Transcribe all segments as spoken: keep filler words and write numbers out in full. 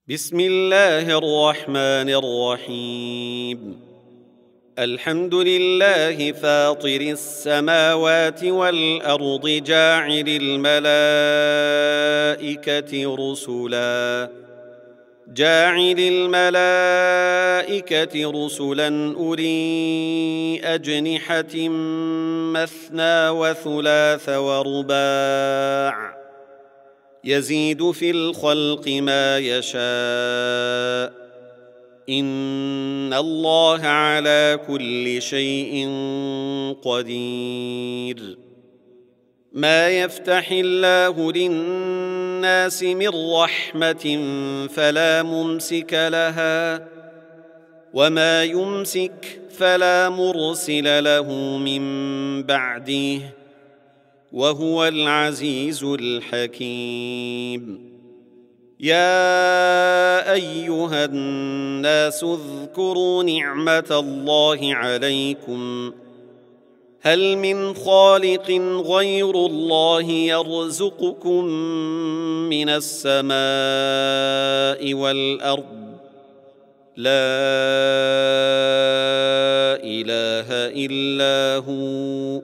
بسم الله الرحمن الرحيم. الحمد لله فاطر السماوات والأرض جاعل الملائكة رسلا جاعل الملائكة رسلا أولي أجنحة مثنى وثلاث ورباع يزيد في الخلق ما يشاء إن الله على كل شيء قدير. ما يفتح الله للناس من رحمة فلا ممسك لها وما يمسك فلا مرسل له من بعده وهو العزيز الحكيم. يا أيها الناس اذكروا نعمة الله عليكم هل من خالق غير الله يرزقكم من السماء والأرض لا إله إلا هو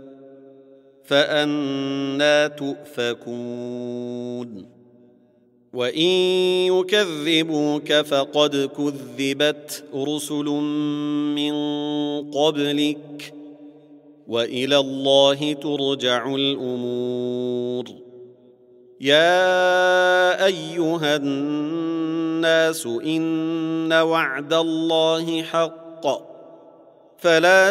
فأنى تؤفكون. وإن يكذبوك فقد كذبت رسل من قبلك وإلى الله ترجع الأمور. يا أيها الناس إن وعد الله حق فلا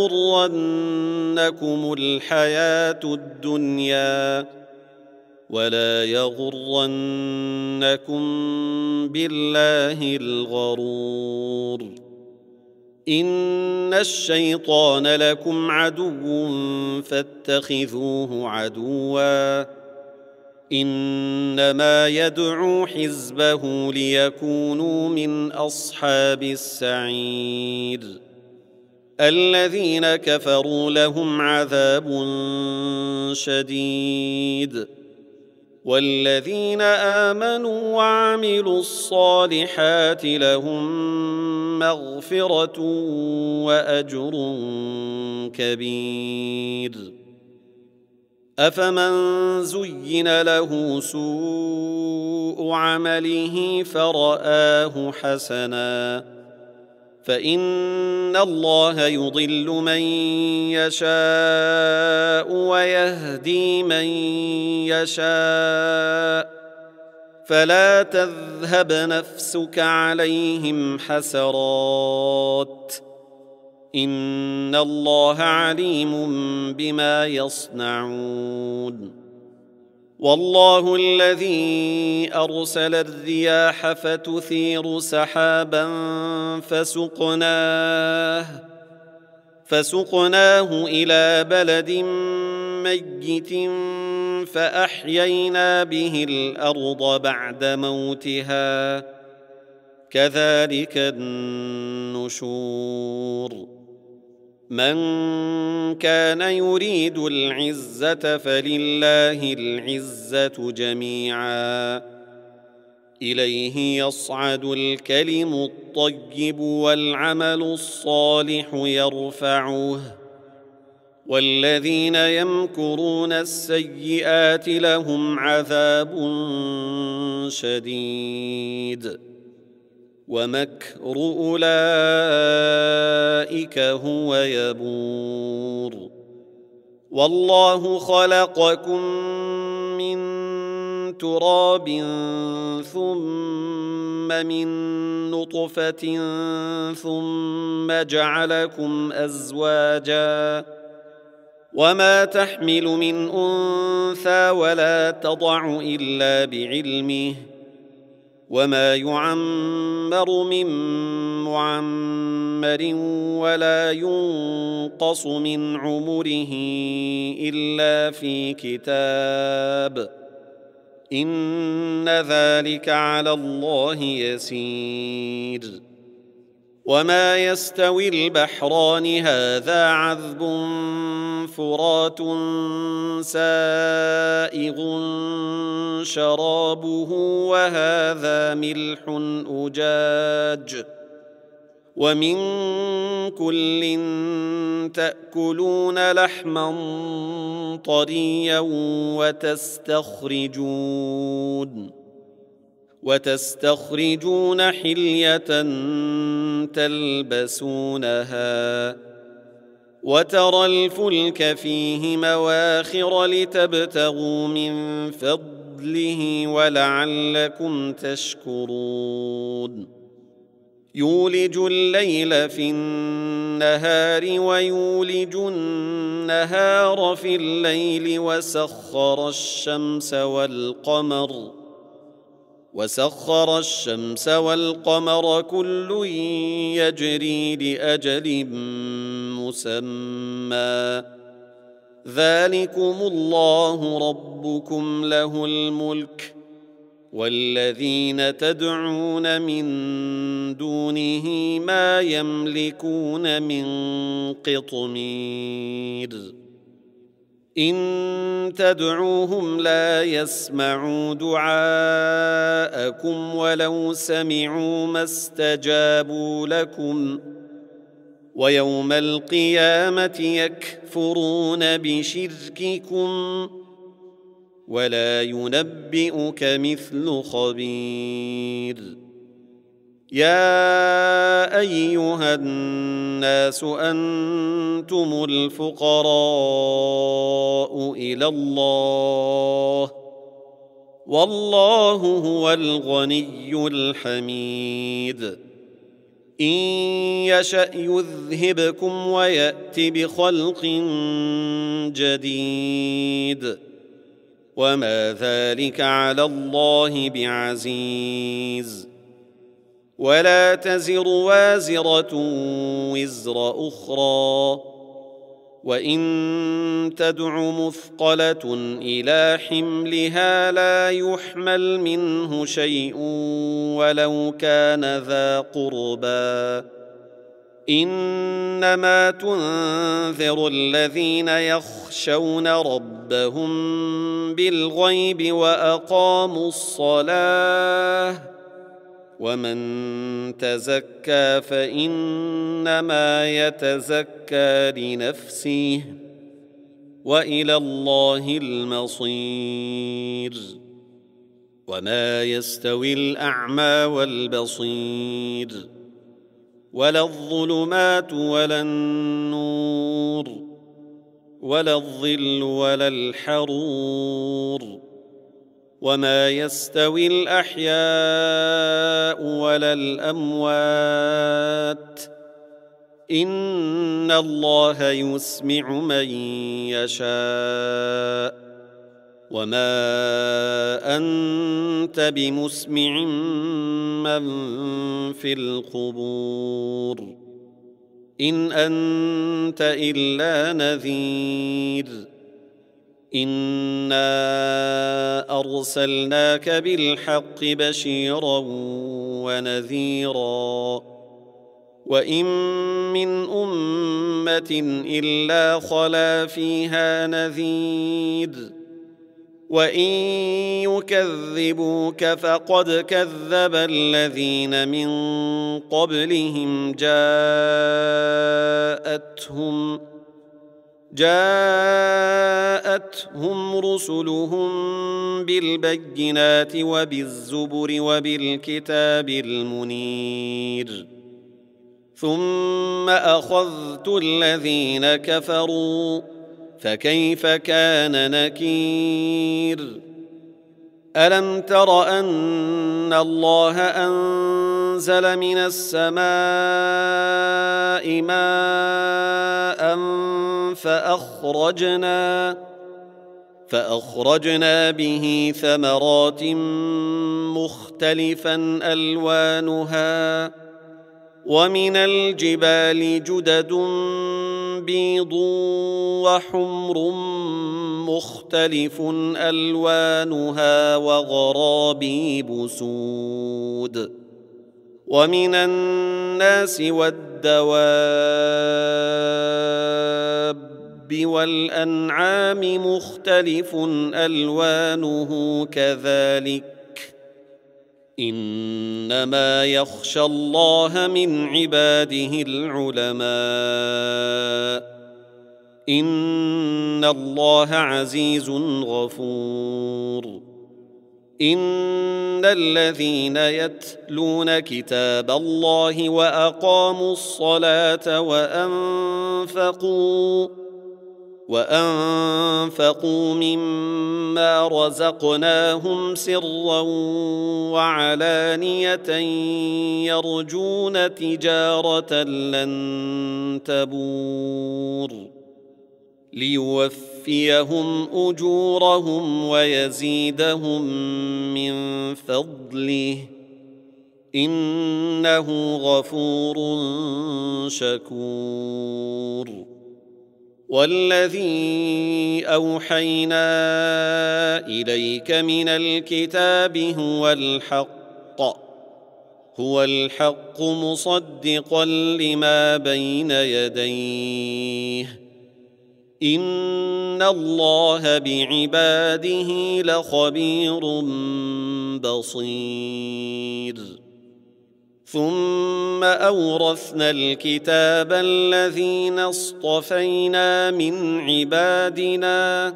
تغرنكم الحياة الدنيا ولا يغرنكم بالله الغرور. إن الشيطان لكم عدو فاتخذوه عدوا إنما يدعو حزبه ليكونوا من أصحاب السعير. الذين كفروا لهم عذاب شديد والذين آمنوا وعملوا الصالحات لهم مغفرة وأجر كبير. أفمن زين له سوء عمله فرآه حسنا فإن الله يضل من يشاء ويهدي من يشاء فلا تذهب نفسك عليهم حسرات إن الله عليم بما يصنعون. والله الذي أرسل الرياح فتثير سحابا فسقناه فسقناه إلى بلد ميت فأحيينا به الأرض بعد موتها كذلك النشور. من كان يريد العزة فلله العزة جميعا إليه يصعد الكلم الطيب والعمل الصالح يرفعه والذين يمكرون السيئات لهم عذاب شديد ومكر أولئك هو يبور. والله خلقكم من تراب ثم من نطفة ثم جعلكم أزواجا وما تحمل من أنثى ولا تضع إلا بعلمه وما يعمر من معمر ولا ينقص من عمره إلا في كتاب إن ذلك على الله يسير. وما يستوي البحران هذا عذب فرات سائغ شرابه وهذا ملح أجاج ومن كل تأكلون لحما طريا وتستخرجون وتستخرجون حلية تلبسونها وترى الفلك فيه مواخر لتبتغوا من فضله ولعلكم تشكرون يولج الليل في النهار ويولج النهار في الليل وسخر الشمس والقمر وسخر الشمس والقمر كل يجري لأجل مسمى ذلكم الله ربكم له الملك والذين تدعون من دونه ما يملكون من قطمير إن تدعوهم لا يسمعوا دعاءكم ولو سمعوا ما استجابوا لكم ويوم القيامة يكفرون بشرككم ولا ينبئك مثل خبير يا أيها الناس أنتم الفقراء إلى الله والله هو الغني الحميد إن يشأ يذهبكم ويأت بخلق جديد وما ذلك على الله بعزيز ولا تزر وازرة وزر أخرى وإن تدع مثقلة إلى حملها لا يحمل منه شيء ولو كان ذا قربى إنما تنذر الذين يخشون ربهم بالغيب وأقاموا الصلاة ومن تزكى فإنما يتزكى لنفسه وإلى الله المصير وما يستوي الأعمى والبصير ولا الظلمات ولا النور ولا الظل ولا الحرور وما يستوي الأحياء ولا الأموات إن الله يسمع من يشاء وما أنت بمسمع من في القبور إن أنت إلا نذير إنا أرسلناك بالحق بشيرا ونذيرا وإن من أمة إلا خلا فيها نذير وإن يكذبوك فقد كذب الذين من قبلهم جاءتهم جاءتهم رسلهم بالبينات وبالزبر وبالكتاب المنير ثم أخذت الذين كفروا فكيف كان نكير ألم تر أن الله أنزل من السماء ماء فأخرجنا فأخرجنا به ثمرات مختلفا ألوانها ومن الجبال جدد بيض وحمر مختلف ألوانها وغرابيب سود ومن الناس والدواب والأنعام مختلف ألوانه كذلك إنما يخشى الله من عباده العلماء إن الله عزيز غفور إن الذين يتلون كتاب الله وأقاموا الصلاة وأنفقوا وأنفقوا مما رزقناهم سرا وعلانية يرجون تجارة لن تبور ليوفيهم أجورهم ويزيدهم من فضله إنه غفور شكور والذي أوحينا إليك من الكتاب هو الحق هو الحق مصدقا لما بين يديه إن الله بعباده لخبير بصير ثم أورثنا الكتاب الذين اصطفينا من عبادنا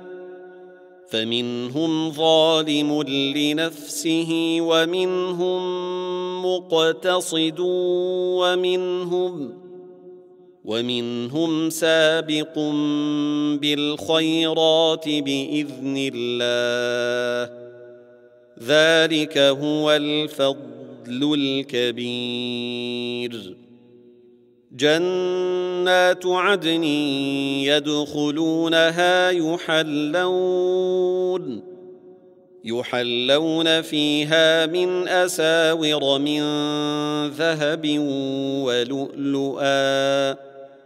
فمنهم ظالم لنفسه ومنهم مقتصد ومنهم ومنهم سابق بالخيرات بإذن الله ذلك هو الفضل الكبير جنات عدن يدخلونها يحلون يحلون فيها من أساور من ذهب ولؤلؤا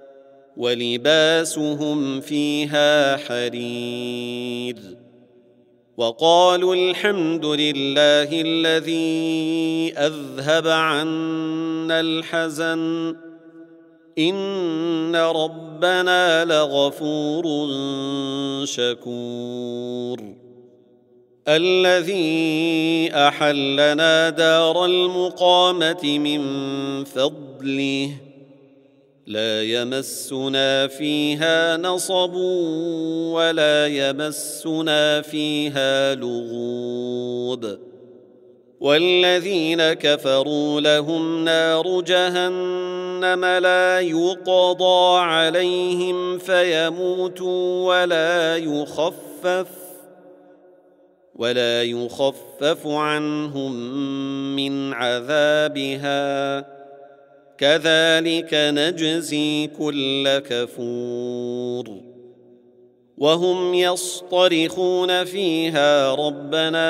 ولباسهم فيها حرير وقالوا الحمد لله الذي أذهب عنا الحزن إن ربنا لغفور شكور الذي أحلنا دار المقامة من فضله لا يمسنا فيها نصب ولا يمسنا فيها لغوب والذين كفروا لهم نار جهنم لا يقضى عليهم فيموتوا ولا يخفف ولا يخفف عنهم من عذابها كذلك نجزي كل كفور وهم يصطرخون فيها ربنا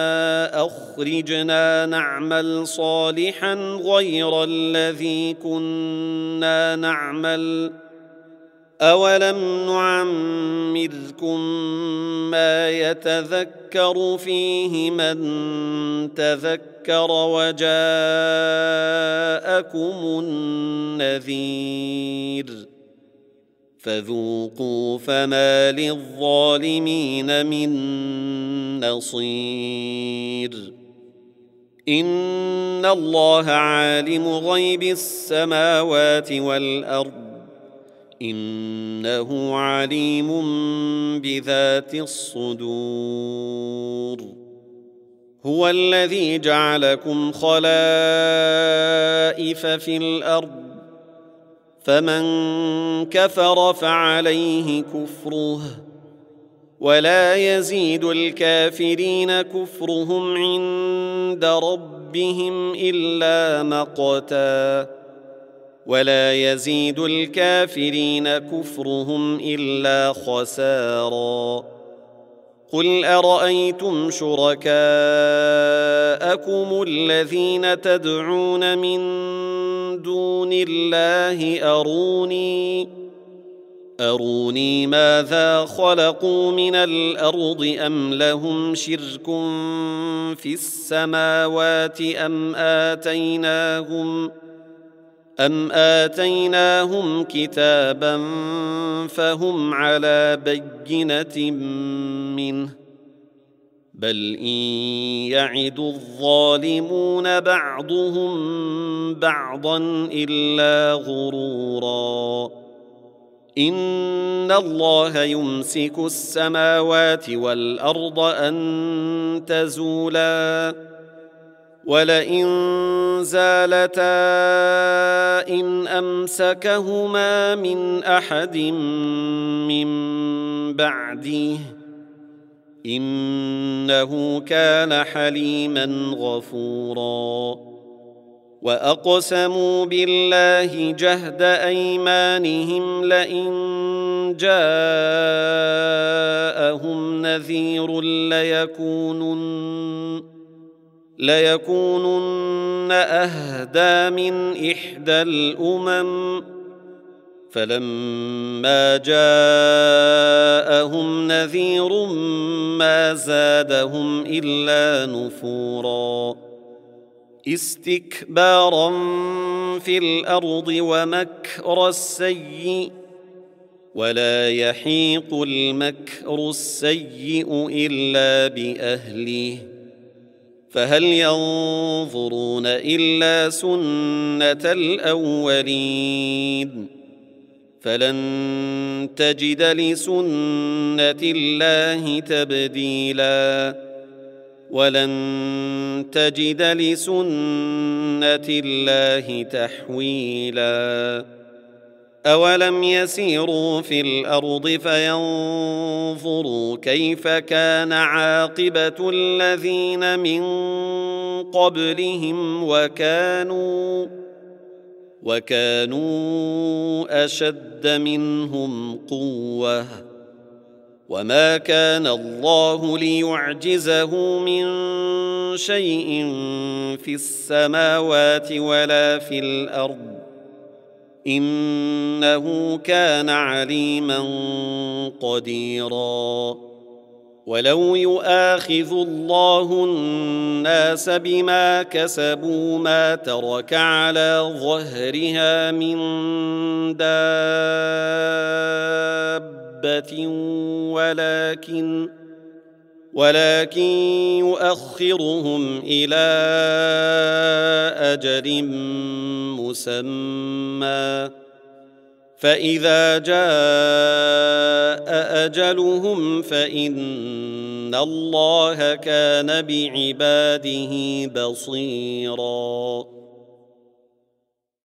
أخرجنا نعمل صالحا غير الذي كنا نعمل أولم نعمركم ما يتذكر فيه من تذكر وجاءكم النذير فذوقوا فما للظالمين من نصير إن الله عالم غيب السماوات والأرض إنه عليم بذات الصدور هو الذي جعلكم خلائف في الأرض فمن كفر فعليه كفره ولا يزيد الكافرين كفرهم عند ربهم إلا مقتا ولا يزيد الكافرين كفرهم إلا خسارا قل أرأيتم شركاءكم الذين تدعون من دون الله أروني أروني ماذا خلقوا من الأرض أم لهم شرك في السماوات أم آتيناهم أم آتيناهم كتابا فهم على بينة منه بل إن يعد الظالمون بعضهم بعضا إلا غرورا إن الله يمسك السماوات والأرض أن تزولا ولئن زالتا إن أمسكهما من أحد من بعده إنه كان حليما غفورا وأقسموا بالله جهد أيمانهم لئن جاءهم نذير ليكونن ليكونن أهدى من إحدى الأمم فلما جاءهم نذير ما زادهم إلا نفورا استكبارا في الأرض ومكر السيء ولا يحيق المكر السيء إلا بأهله فهل ينظرون إلا سنة الأولين فلن تجد لسنة الله تبديلا ولن تجد لسنة الله تحويلا أولم يسيروا في الأرض فينظروا كيف كان عاقبة الذين من قبلهم وكانوا وكانوا أشد منهم قوة وما كان الله ليعجزه من شيء في السماوات ولا في الأرض إنه كان عليما قديرا ولو يؤاخذ الله الناس بما كسبوا ما ترك على ظهرها من دابة ولكن ولكن يؤخرهم إلى أجل مسمى فإذا جاء أجلهم فإن الله كان بعباده بصيراً